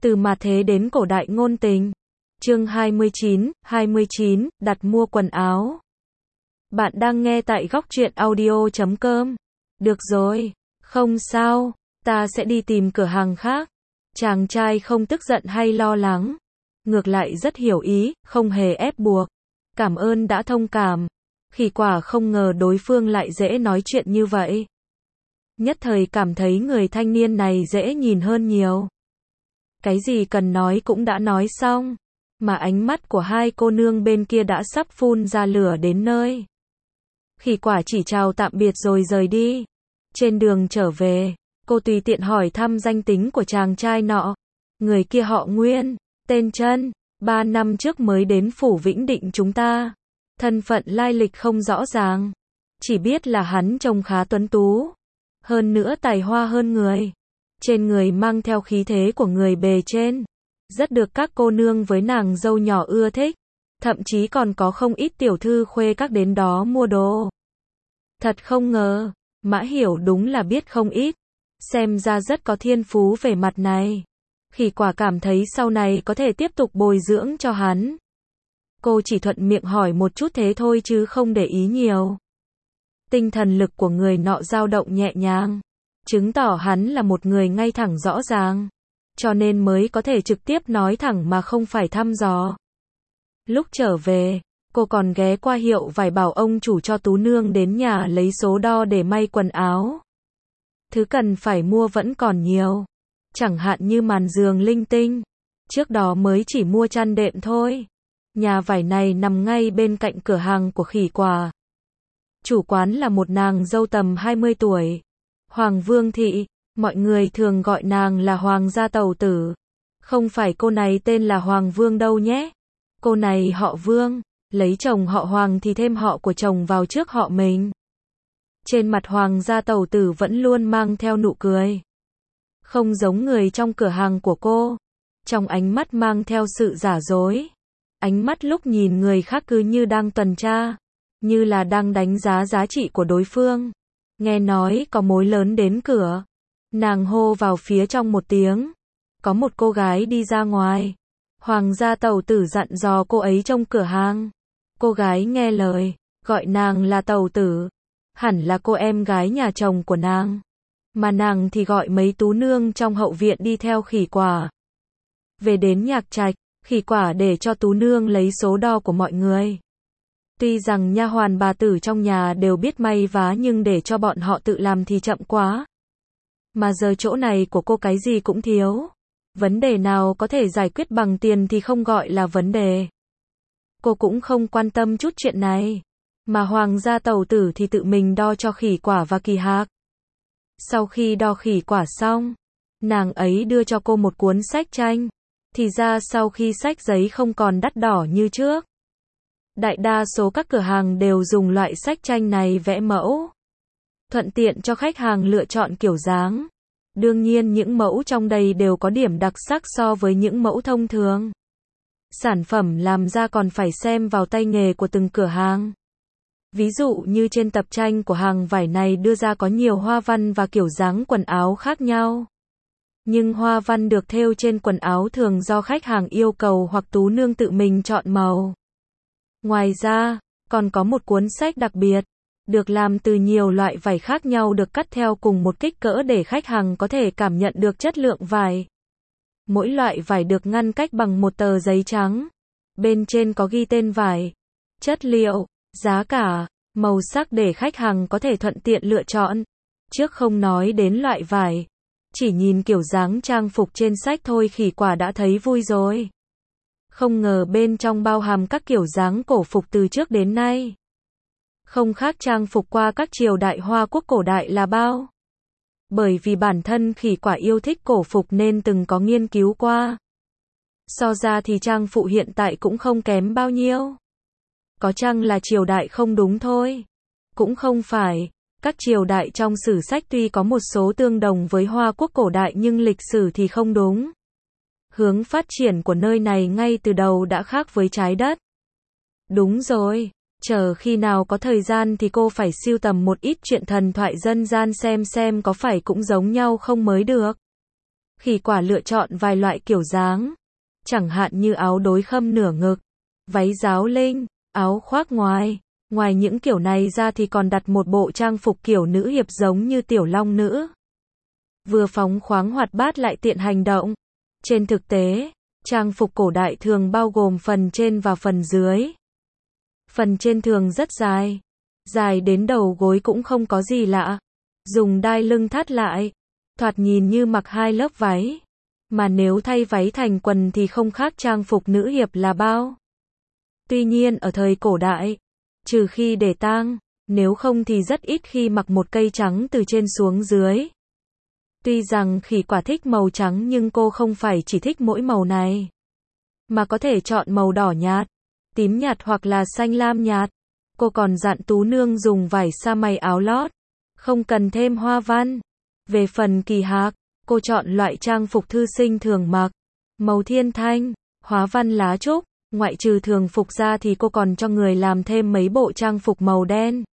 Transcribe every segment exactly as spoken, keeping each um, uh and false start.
Từ mà thế đến cổ đại ngôn tình. Chương hai mươi chín, hai mươi chín, đặt mua quần áo. Bạn đang nghe tại góc truyện audio chấm com. Được rồi, không sao, ta sẽ đi tìm cửa hàng khác. Chàng trai không tức giận hay lo lắng. Ngược lại rất hiểu ý, không hề ép buộc. Cảm ơn đã thông cảm. Khỉ quả không ngờ đối phương lại dễ nói chuyện như vậy. Nhất thời cảm thấy người thanh niên này dễ nhìn hơn nhiều. Cái gì cần nói cũng đã nói xong, mà ánh mắt của hai cô nương bên kia đã sắp phun ra lửa đến nơi. Khỉ quả chỉ chào tạm biệt rồi rời đi. Trên đường trở về, cô tùy tiện hỏi thăm danh tính của chàng trai nọ. Người kia họ Nguyên, tên Trân, ba năm trước mới đến phủ Vĩnh Định chúng ta. Thân phận lai lịch không rõ ràng, chỉ biết là hắn trông khá tuấn tú, hơn nữa tài hoa hơn người. Trên người mang theo khí thế của người bề trên, rất được các cô nương với nàng dâu nhỏ ưa thích, thậm chí còn có không ít tiểu thư khuê các đến đó mua đồ. Thật không ngờ, Mã Hiểu đúng là biết không ít, xem ra rất có thiên phú về mặt này. Khỉ quả cảm thấy sau này có thể tiếp tục bồi dưỡng cho hắn. Cô chỉ thuận miệng hỏi một chút thế thôi chứ không để ý nhiều. Tinh thần lực của người nọ dao động nhẹ nhàng, chứng tỏ hắn là một người ngay thẳng rõ ràng, cho nên mới có thể trực tiếp nói thẳng mà không phải thăm dò. Lúc trở về, cô còn ghé qua hiệu vải bảo ông chủ cho Tú Nương đến nhà lấy số đo để may quần áo. Thứ cần phải mua vẫn còn nhiều, chẳng hạn như màn giường linh tinh, trước đó mới chỉ mua chăn đệm thôi. Nhà vải này nằm ngay bên cạnh cửa hàng của khỉ quả. Chủ quán là một nàng dâu tầm hai mươi tuổi. Hoàng Vương Thị, mọi người thường gọi nàng là Hoàng gia tẩu tử. Không phải cô này tên là Hoàng Vương đâu nhé. Cô này họ Vương, lấy chồng họ Hoàng thì thêm họ của chồng vào trước họ mình. Trên mặt Hoàng gia tẩu tử vẫn luôn mang theo nụ cười. Không giống người trong cửa hàng của cô. Trong ánh mắt mang theo sự giả dối. Ánh mắt lúc nhìn người khác cứ như đang tuần tra, như là đang đánh giá giá trị của đối phương. Nghe nói có mối lớn đến cửa, nàng hô vào phía trong một tiếng. Có một cô gái đi ra ngoài. Hoàng gia tẩu tử dặn dò cô ấy trong cửa hàng. Cô gái nghe lời, gọi nàng là tẩu tử. Hẳn là cô em gái nhà chồng của nàng. Mà nàng thì gọi mấy tú nương trong hậu viện đi theo khỉ quả. Về đến nhạc trạch, khỉ quả để cho Tú Nương lấy số đo của mọi người. Tuy rằng nha hoàn bà tử trong nhà đều biết may vá nhưng để cho bọn họ tự làm thì chậm quá. Mà giờ chỗ này của cô cái gì cũng thiếu. Vấn đề nào có thể giải quyết bằng tiền thì không gọi là vấn đề. Cô cũng không quan tâm chút chuyện này. Mà Hoàng gia tẩu tử thì tự mình đo cho khỉ quả và kỳ hạc. Sau khi đo khỉ quả xong, nàng ấy đưa cho cô một cuốn sách tranh. Thì ra sau khi sách giấy không còn đắt đỏ như trước. Đại đa số các cửa hàng đều dùng loại sách tranh này vẽ mẫu. Thuận tiện cho khách hàng lựa chọn kiểu dáng. Đương nhiên những mẫu trong đây đều có điểm đặc sắc so với những mẫu thông thường. Sản phẩm làm ra còn phải xem vào tay nghề của từng cửa hàng. Ví dụ như trên tập tranh của hàng vải này đưa ra có nhiều hoa văn và kiểu dáng quần áo khác nhau. Nhưng hoa văn được thêu trên quần áo thường do khách hàng yêu cầu hoặc Tú Nương tự mình chọn màu. Ngoài ra, còn có một cuốn sách đặc biệt, được làm từ nhiều loại vải khác nhau được cắt theo cùng một kích cỡ để khách hàng có thể cảm nhận được chất lượng vải. Mỗi loại vải được ngăn cách bằng một tờ giấy trắng. Bên trên có ghi tên vải, chất liệu, giá cả, màu sắc để khách hàng có thể thuận tiện lựa chọn. Trước không nói đến loại vải, chỉ nhìn kiểu dáng trang phục trên sách thôi khỉ quả đã thấy vui rồi. Không ngờ bên trong bao hàm các kiểu dáng cổ phục từ trước đến nay. Không khác trang phục qua các triều đại Hoa quốc cổ đại là bao. Bởi vì bản thân khỉ quả yêu thích cổ phục nên từng có nghiên cứu qua. So ra thì trang phụ hiện tại cũng không kém bao nhiêu. Có chăng là triều đại không đúng thôi. Cũng không phải. Các triều đại trong sử sách tuy có một số tương đồng với Hoa quốc cổ đại nhưng lịch sử thì không đúng. Hướng phát triển của nơi này ngay từ đầu đã khác với trái đất. Đúng rồi, chờ khi nào có thời gian thì cô phải sưu tầm một ít chuyện thần thoại dân gian xem xem có phải cũng giống nhau không mới được. Khỉ quả lựa chọn vài loại kiểu dáng, chẳng hạn như áo đối khâm nửa ngực, váy giáo linh, áo khoác ngoài. Ngoài những kiểu này ra thì còn đặt một bộ trang phục kiểu nữ hiệp giống như tiểu long nữ. Vừa phóng khoáng hoạt bát lại tiện hành động. Trên thực tế, trang phục cổ đại thường bao gồm phần trên và phần dưới. Phần trên thường rất dài, dài đến đầu gối cũng không có gì lạ. Dùng đai lưng thắt lại, thoạt nhìn như mặc hai lớp váy. Mà nếu thay váy thành quần thì không khác trang phục nữ hiệp là bao. Tuy nhiên ở thời cổ đại, trừ khi để tang, nếu không thì rất ít khi mặc một cây trắng từ trên xuống dưới. Tuy rằng khỉ quả thích màu trắng nhưng cô không phải chỉ thích mỗi màu này, mà có thể chọn màu đỏ nhạt, tím nhạt hoặc là xanh lam nhạt. Cô còn dặn Tú Nương dùng vải sa may áo lót, không cần thêm hoa văn. Về phần kỳ hạc, cô chọn loại trang phục thư sinh thường mặc, màu thiên thanh, hóa văn lá trúc. Ngoại trừ thường phục ra thì cô còn cho người làm thêm mấy bộ trang phục màu đen.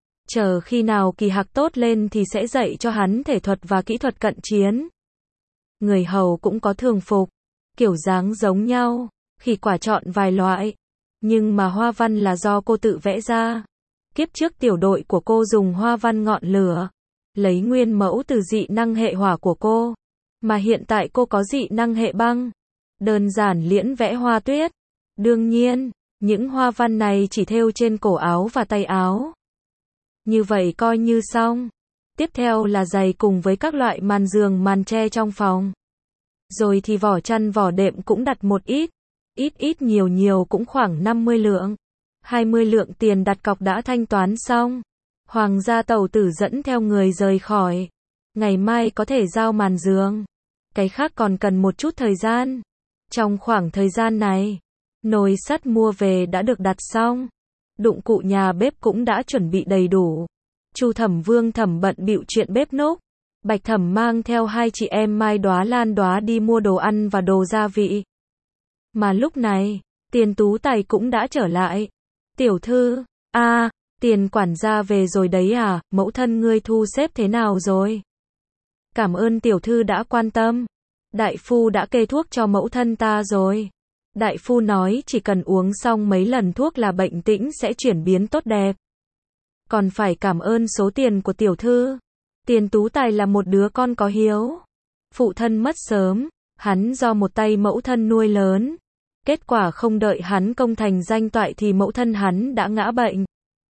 Chờ khi nào kỳ hạc tốt lên thì sẽ dạy cho hắn thể thuật và kỹ thuật cận chiến. Người hầu cũng có thường phục, kiểu dáng giống nhau, khỉ quả chọn vài loại. Nhưng mà hoa văn là do cô tự vẽ ra. Kiếp trước tiểu đội của cô dùng hoa văn ngọn lửa, lấy nguyên mẫu từ dị năng hệ hỏa của cô. Mà hiện tại cô có dị năng hệ băng, đơn giản liễn vẽ hoa tuyết. Đương nhiên, những hoa văn này chỉ thêu trên cổ áo và tay áo. Như vậy coi như xong. Tiếp theo là giày cùng với các loại màn giường màn tre trong phòng. Rồi thì vỏ chăn vỏ đệm cũng đặt một ít. Ít ít nhiều nhiều cũng khoảng năm mươi lượng. hai mươi lượng tiền đặt cọc đã thanh toán xong. Hoàng gia tẩu tử dẫn theo người rời khỏi. Ngày mai có thể giao màn giường. Cái khác còn cần một chút thời gian. Trong khoảng thời gian này, nồi sắt mua về đã được đặt xong. Dụng cụ nhà bếp cũng đã chuẩn bị đầy đủ. Chu Thẩm Vương Thẩm bận bịu chuyện bếp núc. Bạch Thẩm mang theo hai chị em Mai Đóa Lan Đóa đi mua đồ ăn và đồ gia vị. Mà lúc này, Tiền Tú Tài cũng đã trở lại. Tiểu thư, a, à, Tiền quản gia về rồi đấy à, mẫu thân ngươi thu xếp thế nào rồi? Cảm ơn tiểu thư đã quan tâm. Đại phu đã kê thuốc cho mẫu thân ta rồi. Đại phu nói chỉ cần uống xong mấy lần thuốc là bệnh tĩnh sẽ chuyển biến tốt đẹp. Còn phải cảm ơn số tiền của tiểu thư. Tiền Tú Tài là một đứa con có hiếu. Phụ thân mất sớm, hắn do một tay mẫu thân nuôi lớn. Kết quả không đợi hắn công thành danh toại thì mẫu thân hắn đã ngã bệnh.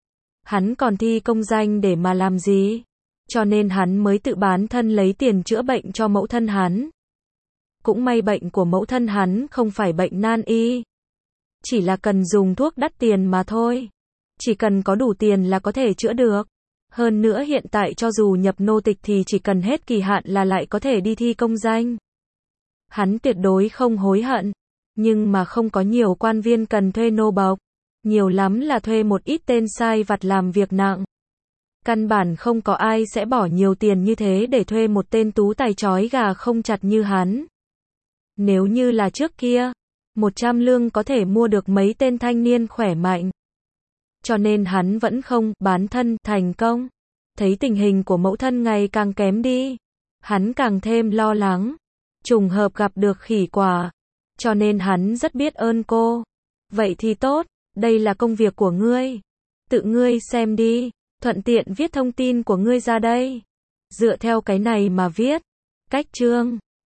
Hắn còn thi công danh để mà làm gì? Cho nên hắn mới tự bán thân lấy tiền chữa bệnh cho mẫu thân hắn. Cũng may bệnh của mẫu thân hắn không phải bệnh nan y. Chỉ là cần dùng thuốc đắt tiền mà thôi. Chỉ cần có đủ tiền là có thể chữa được. Hơn nữa hiện tại cho dù nhập nô tịch thì chỉ cần hết kỳ hạn là lại có thể đi thi công danh. Hắn tuyệt đối không hối hận. Nhưng mà không có nhiều quan viên cần thuê nô bộc. Nhiều lắm là thuê một ít tên sai vặt làm việc nặng. Căn bản không có ai sẽ bỏ nhiều tiền như thế để thuê một tên tú tài trói gà không chặt như hắn. Nếu như là trước kia, một trăm lương có thể mua được mấy tên thanh niên khỏe mạnh. Cho nên hắn vẫn không bán thân thành công. Thấy tình hình của mẫu thân ngày càng kém đi, hắn càng thêm lo lắng. Trùng hợp gặp được khỉ quả, cho nên hắn rất biết ơn cô. Vậy thì tốt, đây là công việc của ngươi. Tự ngươi xem đi, thuận tiện viết thông tin của ngươi ra đây. Dựa theo cái này mà viết. Cách chương